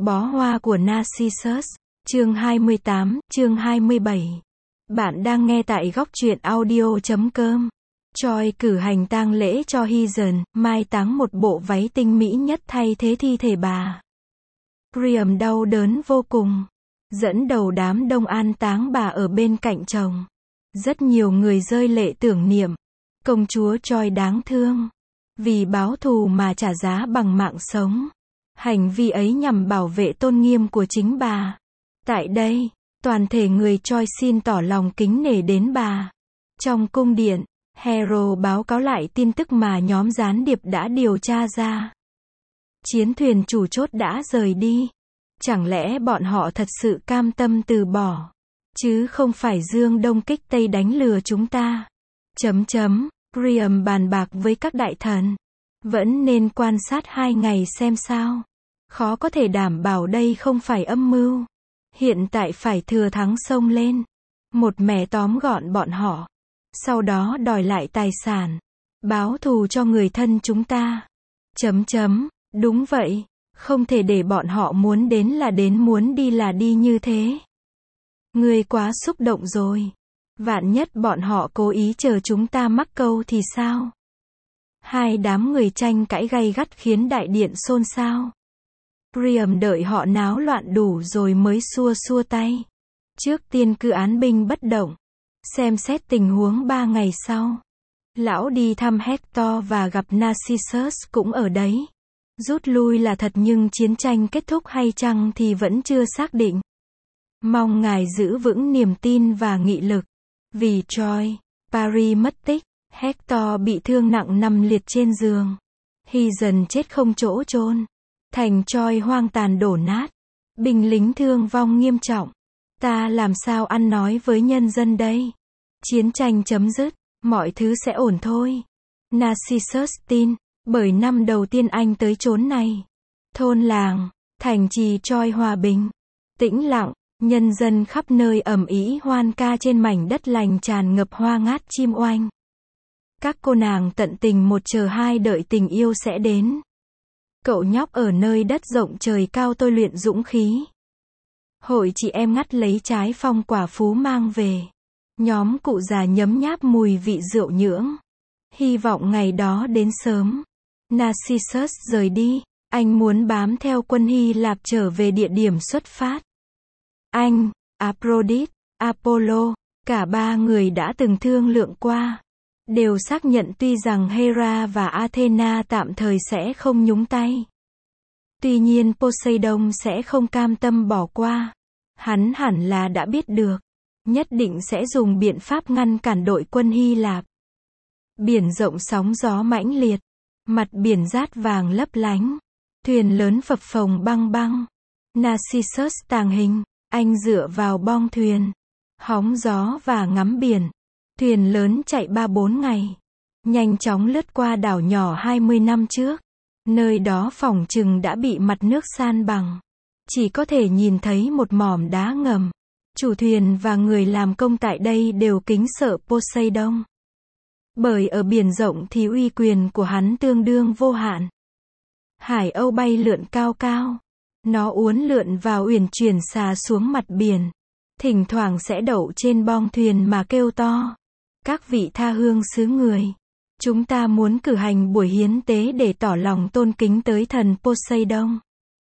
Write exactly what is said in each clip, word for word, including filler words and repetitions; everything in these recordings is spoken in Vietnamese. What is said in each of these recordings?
Bó hoa của Narcissus, chương hai mươi tám, chương hai mươi bảy. Bạn đang nghe tại góc truyện audio chấm com. Choi cử hành tang lễ cho Heason, mai táng một bộ váy tinh mỹ nhất thay thế thi thể bà. Priam đau đớn vô cùng, dẫn đầu đám đông an táng bà ở bên cạnh chồng. Rất nhiều người rơi lệ tưởng niệm. Công chúa Choi đáng thương, vì báo thù mà trả giá bằng mạng sống. Hành vi ấy nhằm bảo vệ tôn nghiêm của chính bà. Tại đây, toàn thể người Choi xin tỏ lòng kính nể đến bà. Trong cung điện, Hero báo cáo lại tin tức mà nhóm gián điệp đã điều tra ra. Chiến thuyền chủ chốt đã rời đi. Chẳng lẽ bọn họ thật sự cam tâm từ bỏ, chứ không phải dương đông kích tây đánh lừa chúng ta. Chấm chấm, Priam bàn bạc với các đại thần. Vẫn nên quan sát hai ngày xem sao. Khó có thể đảm bảo đây không phải âm mưu. Hiện tại phải thừa thắng xông lên. Một mẻ tóm gọn bọn họ. Sau đó đòi lại tài sản. Báo thù cho người thân chúng ta. Chấm chấm, đúng vậy. Không thể để bọn họ muốn đến là đến, muốn đi là đi như thế. Ngươi quá xúc động rồi. Vạn nhất bọn họ cố ý chờ chúng ta mắc câu thì sao? Hai đám người tranh cãi gay gắt khiến đại điện xôn xao. Priam đợi họ náo loạn đủ rồi mới xua xua tay. Trước tiên cứ án binh bất động. Xem xét tình huống ba ngày sau. Lão đi thăm Hector và gặp Narcissus cũng ở đấy. Rút lui là thật nhưng chiến tranh kết thúc hay chăng thì vẫn chưa xác định. Mong ngài giữ vững niềm tin và nghị lực. Vì Choi, Paris mất tích, Hector bị thương nặng nằm liệt trên giường. Heason chết không chỗ chôn. Thành Choi hoang tàn đổ nát. Binh lính thương vong nghiêm trọng. Ta làm sao ăn nói với nhân dân đây? Chiến tranh chấm dứt, mọi thứ sẽ ổn thôi. Narcissus tin, bởi năm đầu tiên anh tới chốn này. Thôn làng, thành trì Choi hòa bình, tĩnh lặng, nhân dân khắp nơi ầm ĩ hoan ca trên mảnh đất lành tràn ngập hoa ngát chim oanh. Các cô nàng tận tình một chờ hai đợi tình yêu sẽ đến. Cậu nhóc ở nơi đất rộng trời cao tôi luyện dũng khí. Hội chị em ngắt lấy trái phong quả phú mang về. Nhóm cụ già nhấm nháp mùi vị rượu nhưỡng. Hy vọng ngày đó đến sớm. Narcissus rời đi. Anh muốn bám theo quân Hy Lạp trở về địa điểm xuất phát. Anh, Aphrodite, Apollo, cả ba người đã từng thương lượng qua. Đều xác nhận tuy rằng Hera và Athena tạm thời sẽ không nhúng tay. Tuy nhiên Poseidon sẽ không cam tâm bỏ qua. Hắn hẳn là đã biết được. Nhất định sẽ dùng biện pháp ngăn cản đội quân Hy Lạp. Biển rộng sóng gió mãnh liệt. Mặt biển rát vàng lấp lánh. Thuyền lớn phập phồng băng băng. Narcissus tàng hình. Anh dựa vào bong thuyền. Hóng gió và ngắm biển. Thuyền lớn chạy ba bốn ngày. Nhanh chóng lướt qua đảo nhỏ hai mươi năm trước. Nơi đó phỏng chừng đã bị mặt nước san bằng. Chỉ có thể nhìn thấy một mỏm đá ngầm. Chủ thuyền và người làm công tại đây đều kính sợ Poseidon. Bởi ở biển rộng thì uy quyền của hắn tương đương vô hạn. Hải âu bay lượn cao cao. Nó uốn lượn và uyển chuyển xà xuống mặt biển. Thỉnh thoảng sẽ đậu trên bong thuyền mà kêu to. Các vị tha hương xứ người. Chúng ta muốn cử hành buổi hiến tế để tỏ lòng tôn kính tới thần Poseidon.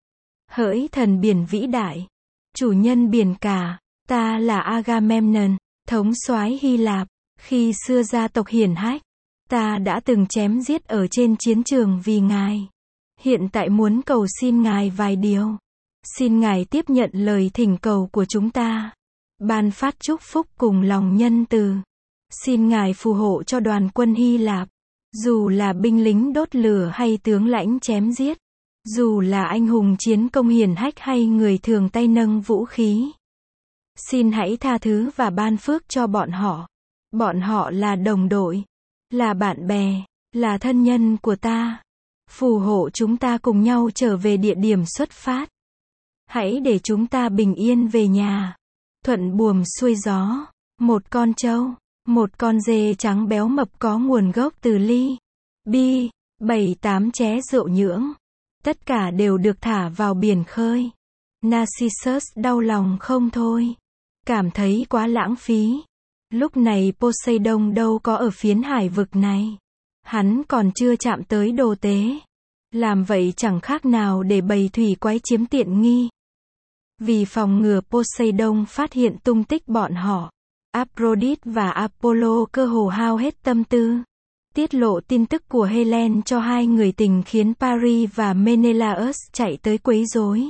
Hỡi thần biển vĩ đại. Chủ nhân biển cả. Ta là Agamemnon, thống soái Hy Lạp. Khi xưa gia tộc hiển hách. Ta đã từng chém giết ở trên chiến trường vì ngài. Hiện tại muốn cầu xin ngài vài điều. Xin ngài tiếp nhận lời thỉnh cầu của chúng ta. Ban phát chúc phúc cùng lòng nhân từ. Xin ngài phù hộ cho đoàn quân Hy Lạp. Dù là binh lính đốt lửa hay tướng lãnh chém giết. Dù là anh hùng chiến công hiển hách hay người thường tay nâng vũ khí. Xin hãy tha thứ và ban phước cho bọn họ. Bọn họ là đồng đội. Là bạn bè. Là thân nhân của ta. Phù hộ chúng ta cùng nhau trở về địa điểm xuất phát. Hãy để chúng ta bình yên về nhà. Thuận buồm xuôi gió. Một con trâu. Một con dê trắng béo mập có nguồn gốc từ Ly, Bi, bảy tám ché rượu nhưỡng. Tất cả đều được thả vào biển khơi. Narcissus đau lòng không thôi. Cảm thấy quá lãng phí. Lúc này Poseidon đâu có ở phiến hải vực này. Hắn còn chưa chạm tới đồ tế. Làm vậy chẳng khác nào để bầy thủy quái chiếm tiện nghi. Vì phòng ngừa Poseidon phát hiện tung tích bọn họ, Aphrodite và Apollo cơ hồ hao hết tâm tư. Tiết lộ tin tức của Helen cho hai người tình khiến Paris và Menelaus chạy tới quấy rối.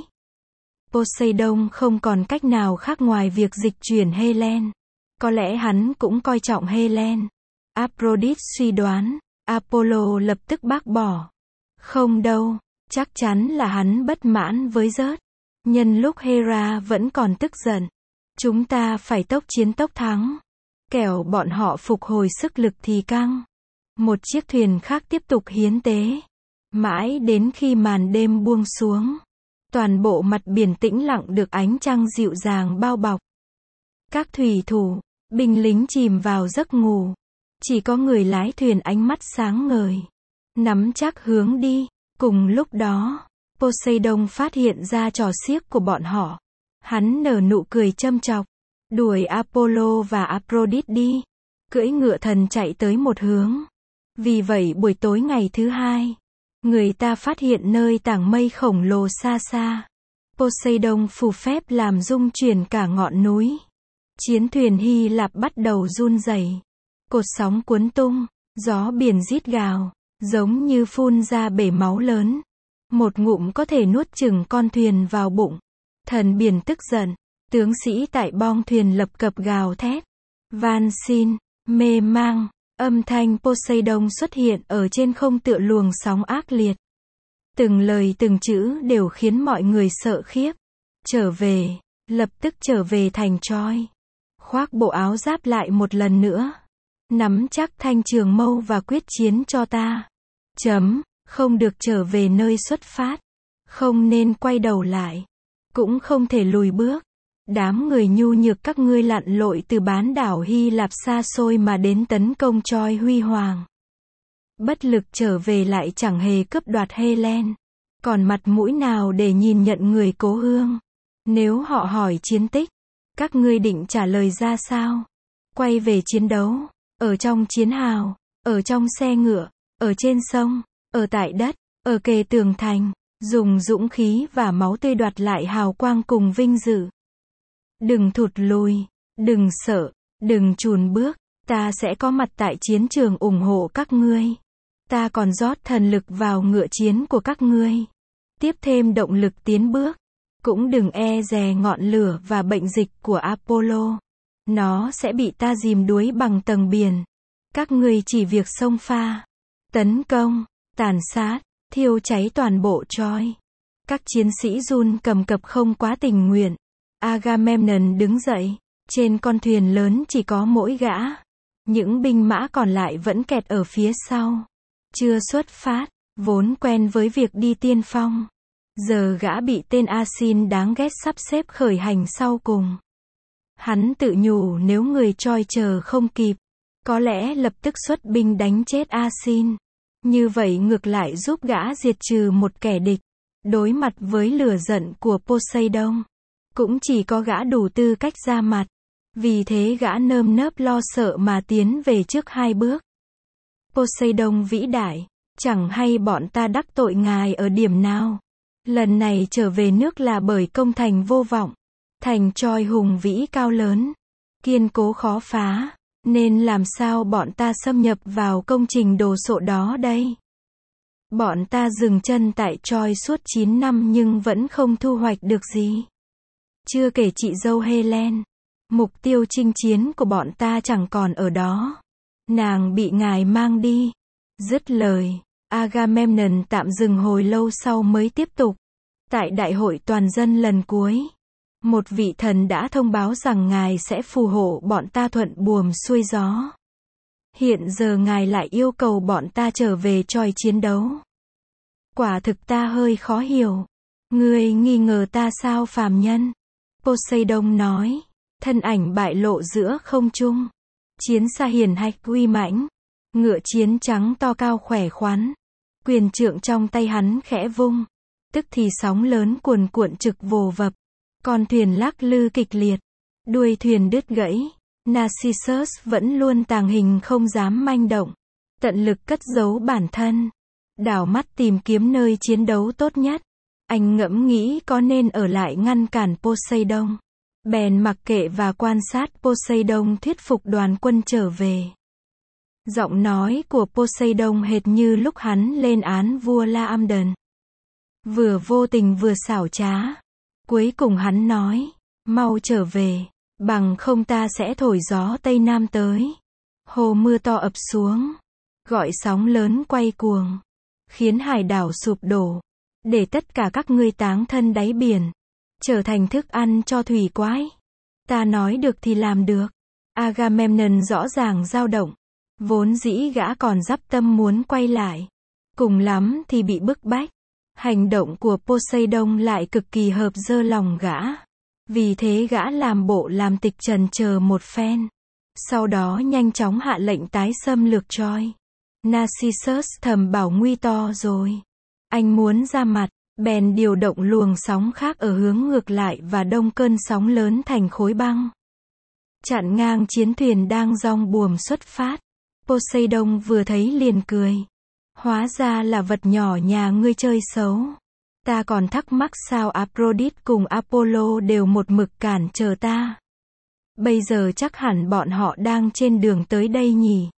Poseidon không còn cách nào khác ngoài việc dịch chuyển Helen. Có lẽ hắn cũng coi trọng Helen. Aphrodite suy đoán, Apollo lập tức bác bỏ. Không đâu, chắc chắn là hắn bất mãn với Zeus. Nhân lúc Hera vẫn còn tức giận, chúng ta phải tốc chiến tốc thắng. Kẻo bọn họ phục hồi sức lực thì căng. Một chiếc thuyền khác tiếp tục hiến tế. Mãi đến khi màn đêm buông xuống, toàn bộ mặt biển tĩnh lặng được ánh trăng dịu dàng bao bọc. Các thủy thủ, binh lính chìm vào giấc ngủ. Chỉ có người lái thuyền ánh mắt sáng ngời, nắm chắc hướng đi. Cùng lúc đó, Poseidon phát hiện ra trò xiếc của bọn họ. Hắn nở nụ cười châm chọc, đuổi Apollo và Aphrodite đi. Cưỡi ngựa thần chạy tới một hướng. Vì vậy buổi tối ngày thứ hai, người ta phát hiện nơi tảng mây khổng lồ xa xa. Poseidon phù phép làm rung chuyển cả ngọn núi. Chiến thuyền Hy Lạp bắt đầu run rẩy. Cột sóng cuốn tung, gió biển rít gào, giống như phun ra bể máu lớn. Một ngụm có thể nuốt chửng con thuyền vào bụng. Thần biển tức giận, tướng sĩ tại bong thuyền lập cập gào thét. Van xin, mê mang, âm thanh Poseidon xuất hiện ở trên không tựa luồng sóng ác liệt. Từng lời từng chữ đều khiến mọi người sợ khiếp. Trở về, lập tức trở về thành Troy. Khoác bộ áo giáp lại một lần nữa. Nắm chắc thanh trường mâu và quyết chiến cho ta. Chấm, không được trở về nơi xuất phát. Không nên quay đầu lại. Cũng không thể lùi bước. Đám người nhu nhược các ngươi lặn lội từ bán đảo Hy Lạp xa xôi mà đến tấn công Troy huy hoàng. Bất lực trở về lại chẳng hề cướp đoạt Helen. Còn mặt mũi nào để nhìn nhận người cố hương. Nếu họ hỏi chiến tích, các ngươi định trả lời ra sao? Quay về chiến đấu, ở trong chiến hào, ở trong xe ngựa, ở trên sông, ở tại đất, ở kề tường thành, dùng dũng khí và máu tươi đoạt lại hào quang cùng vinh dự. Đừng thụt lùi, đừng sợ, đừng chùn bước, ta sẽ có mặt tại chiến trường ủng hộ các ngươi. Ta còn rót thần lực vào ngựa chiến của các ngươi. Tiếp thêm động lực tiến bước. Cũng đừng e dè ngọn lửa và bệnh dịch của Apollo. Nó sẽ bị ta dìm đuối bằng tầng biển. Các ngươi chỉ việc xông pha, tấn công, tàn sát, thiêu cháy toàn bộ Troy. Các chiến sĩ run cầm cập không quá tình nguyện. Agamemnon đứng dậy. Trên con thuyền lớn chỉ có mỗi gã. Những binh mã còn lại vẫn kẹt ở phía sau. Chưa xuất phát, vốn quen với việc đi tiên phong. Giờ gã bị tên Asin đáng ghét sắp xếp khởi hành sau cùng. Hắn tự nhủ nếu người Troy chờ không kịp, có lẽ lập tức xuất binh đánh chết Asin. Như vậy ngược lại giúp gã diệt trừ một kẻ địch. Đối mặt với lửa giận của Poseidon, cũng chỉ có gã đủ tư cách ra mặt. Vì thế gã nơm nớp lo sợ mà tiến về trước hai bước. Poseidon vĩ đại, chẳng hay bọn ta đắc tội ngài ở điểm nào. Lần này trở về nước là bởi công thành vô vọng. Thành Troy hùng vĩ cao lớn, kiên cố khó phá, nên làm sao bọn ta xâm nhập vào công trình đồ sộ đó đây? Bọn ta dừng chân tại Troy suốt chín năm nhưng vẫn không thu hoạch được gì. Chưa kể chị dâu Helen, mục tiêu chinh chiến của bọn ta chẳng còn ở đó. Nàng bị ngài mang đi. Dứt lời, Agamemnon tạm dừng hồi lâu sau mới tiếp tục. Tại đại hội toàn dân lần cuối, một vị thần đã thông báo rằng ngài sẽ phù hộ bọn ta thuận buồm xuôi gió. Hiện giờ ngài lại yêu cầu bọn ta trở về Troy chiến đấu. Quả thực ta hơi khó hiểu. Ngươi nghi ngờ ta sao phàm nhân? Poseidon nói, thân ảnh bại lộ giữa không trung. Chiến xa hiển hách uy mãnh, ngựa chiến trắng to cao khỏe khoắn. Quyền trượng trong tay hắn khẽ vung, tức thì sóng lớn cuồn cuộn trực vồ vập. Con thuyền lắc lư kịch liệt, đuôi thuyền đứt gãy. Narcissus vẫn luôn tàng hình không dám manh động, tận lực cất giấu bản thân, đảo mắt tìm kiếm nơi chiến đấu tốt nhất. Anh ngẫm nghĩ có nên ở lại ngăn cản Poseidon, bèn mặc kệ và quan sát Poseidon thuyết phục đoàn quân trở về. Giọng nói của Poseidon hệt như lúc hắn lên án vua Laomedon, vừa vô tình vừa xảo trá. Cuối cùng hắn nói, mau trở về, bằng không ta sẽ thổi gió Tây Nam tới. Hồ mưa to ập xuống, gọi sóng lớn quay cuồng, khiến hải đảo sụp đổ, để tất cả các ngươi táng thân đáy biển, trở thành thức ăn cho thủy quái. Ta nói được thì làm được. Agamemnon rõ ràng dao động, vốn dĩ gã còn dắp tâm muốn quay lại, cùng lắm thì bị bức bách. Hành động của Poseidon lại cực kỳ hợp dơ lòng gã, vì thế gã làm bộ làm tịch trần chờ một phen, sau đó nhanh chóng hạ lệnh tái xâm lược Troy. Narcissus thầm bảo nguy to rồi. Anh muốn ra mặt, bèn điều động luồng sóng khác ở hướng ngược lại và đông cơn sóng lớn thành khối băng, chặn ngang chiến thuyền đang dong buồm xuất phát. Poseidon vừa thấy liền cười. Hóa ra là vật nhỏ nhà ngươi chơi xấu. Ta còn thắc mắc sao Aphrodite cùng Apollo đều một mực cản chờ ta. Bây giờ chắc hẳn bọn họ đang trên đường tới đây nhỉ.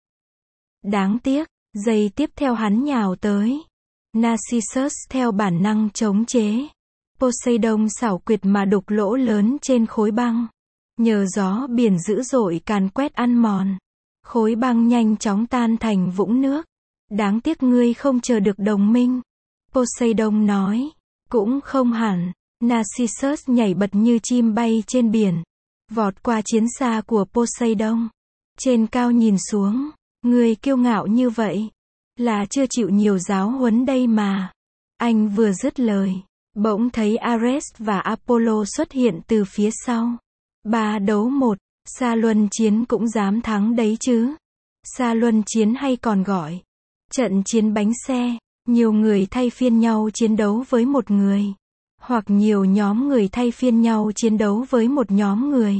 Đáng tiếc, giây tiếp theo hắn nhào tới. Narcissus theo bản năng chống chế. Poseidon xảo quyệt mà đục lỗ lớn trên khối băng. Nhờ gió biển dữ dội càn quét ăn mòn, khối băng nhanh chóng tan thành vũng nước. Đáng tiếc ngươi không chờ được đồng minh. Poseidon nói. Cũng không hẳn. Narcissus nhảy bật như chim bay trên biển, vọt qua chiến xa của Poseidon. Trên cao nhìn xuống, ngươi kiêu ngạo như vậy, là chưa chịu nhiều giáo huấn đây mà. Anh vừa dứt lời, bỗng thấy Ares và Apollo xuất hiện từ phía sau. Ba đấu một, xa luân chiến cũng dám thắng đấy chứ. Xa luân chiến hay còn gọi trận chiến bánh xe, nhiều người thay phiên nhau chiến đấu với một người, hoặc nhiều nhóm người thay phiên nhau chiến đấu với một nhóm người,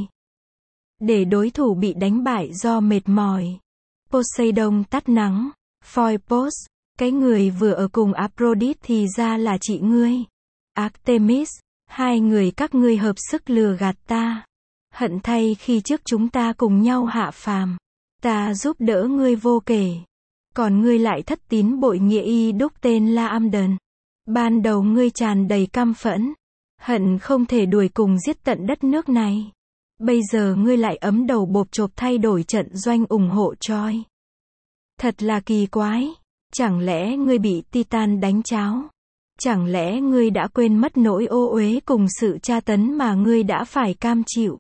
để đối thủ bị đánh bại do mệt mỏi. Poseidon tắt nắng. Phoebus, cái người vừa ở cùng Aphrodite thì ra là chị ngươi. Artemis, hai người các ngươi hợp sức lừa gạt ta. Hận thay khi trước chúng ta cùng nhau hạ phàm, ta giúp đỡ ngươi vô kể, còn ngươi lại thất tín bội nghĩa y đúc tên Laomedon. Ban đầu ngươi tràn đầy căm phẫn, hận không thể đuổi cùng giết tận đất nước này. Bây giờ ngươi lại ấm đầu bộp chộp thay đổi trận doanh ủng hộ Troy. Thật là kỳ quái. Chẳng lẽ ngươi bị Titan đánh cháo? Chẳng lẽ ngươi đã quên mất nỗi ô uế cùng sự tra tấn mà ngươi đã phải cam chịu?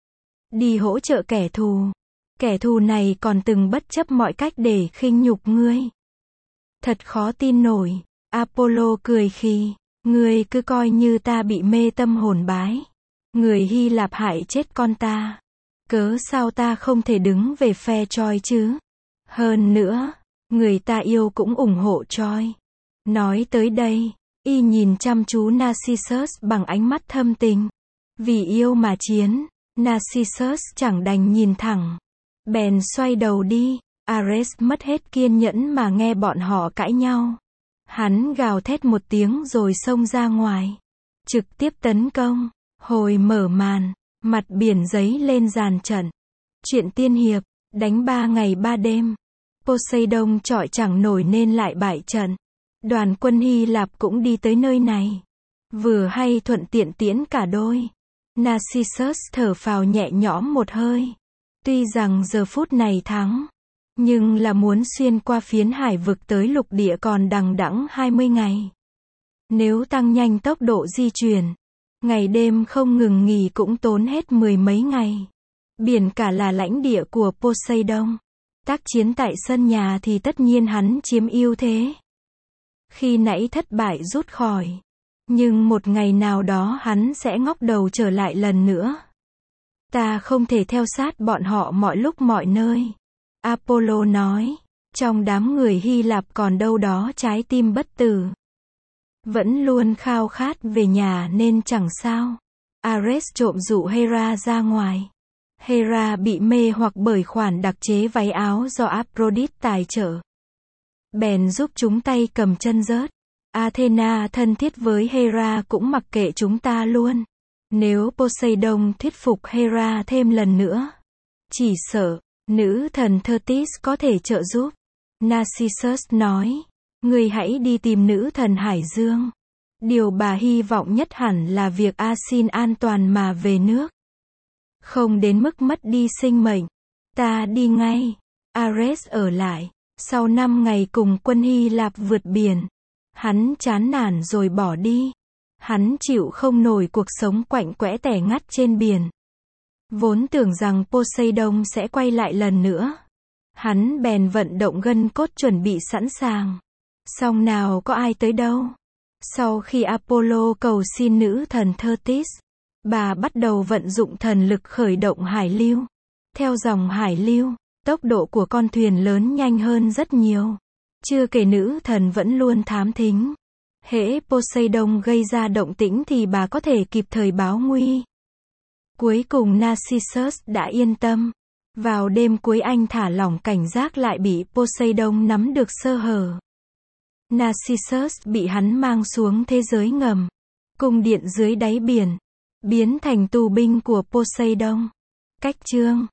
Đi hỗ trợ kẻ thù. Kẻ thù này còn từng bất chấp mọi cách để khinh nhục ngươi. Thật khó tin nổi. Apollo cười khi, ngươi cứ coi như ta bị mê tâm hồn bái. Người Hy Lạp hại chết con ta. Cớ sao ta không thể đứng về phe Troy chứ? Hơn nữa, người ta yêu cũng ủng hộ Troy. Nói tới đây, y nhìn chăm chú Narcissus bằng ánh mắt thâm tình. Vì yêu mà chiến, Narcissus chẳng đành nhìn thẳng, bèn xoay đầu đi. Ares mất hết kiên nhẫn mà nghe bọn họ cãi nhau. Hắn gào thét một tiếng rồi xông ra ngoài, trực tiếp tấn công. Hồi mở màn, mặt biển giấy lên dàn trận. Chuyện tiên hiệp, đánh ba ngày ba đêm. Poseidon chọi chẳng nổi nên lại bại trận. Đoàn quân Hy Lạp cũng đi tới nơi này. Vừa hay thuận tiện tiễn cả đôi. Narcissus thở phào nhẹ nhõm một hơi. Tuy rằng giờ phút này thắng, nhưng là muốn xuyên qua phiến hải vực tới lục địa còn đằng đẵng hai mươi ngày. Nếu tăng nhanh tốc độ di chuyển, ngày đêm không ngừng nghỉ cũng tốn hết mười mấy ngày. Biển cả là lãnh địa của Poseidon. Tác chiến tại sân nhà thì tất nhiên hắn chiếm ưu thế. Khi nãy thất bại rút khỏi, nhưng một ngày nào đó hắn sẽ ngóc đầu trở lại lần nữa. Ta không thể theo sát bọn họ mọi lúc mọi nơi. Apollo nói, trong đám người Hy Lạp còn đâu đó trái tim bất tử, vẫn luôn khao khát về nhà nên chẳng sao. Ares trộm dụ Hera ra ngoài. Hera bị mê hoặc bởi khoản đặc chế váy áo do Aphrodite tài trợ. Bèn giúp chúng tay cầm chân rớt. Athena thân thiết với Hera cũng mặc kệ chúng ta luôn. Nếu Poseidon thuyết phục Hera thêm lần nữa, chỉ sợ, nữ thần Thetis có thể trợ giúp. Narcissus nói, người hãy đi tìm nữ thần Hải Dương. Điều bà hy vọng nhất hẳn là việc Asin an toàn mà về nước. Không đến mức mất đi sinh mệnh. Ta đi ngay. Ares ở lại. Sau năm ngày cùng quân Hy Lạp vượt biển, hắn chán nản rồi bỏ đi. Hắn chịu không nổi cuộc sống quạnh quẽ tẻ ngắt trên biển. Vốn tưởng rằng Poseidon sẽ quay lại lần nữa. Hắn bèn vận động gân cốt chuẩn bị sẵn sàng. Song nào có ai tới đâu. Sau khi Apollo cầu xin nữ thần Thetis, bà bắt đầu vận dụng thần lực khởi động hải lưu. Theo dòng hải lưu, tốc độ của con thuyền lớn nhanh hơn rất nhiều. Chưa kể nữ thần vẫn luôn thám thính. Hễ Poseidon gây ra động tĩnh thì bà có thể kịp thời báo nguy. Cuối cùng Narcissus đã yên tâm. Vào đêm cuối anh thả lỏng cảnh giác lại bị Poseidon nắm được sơ hở. Narcissus bị hắn mang xuống thế giới ngầm. Cung điện dưới đáy biển. Biến thành tù binh của Poseidon. Cách chương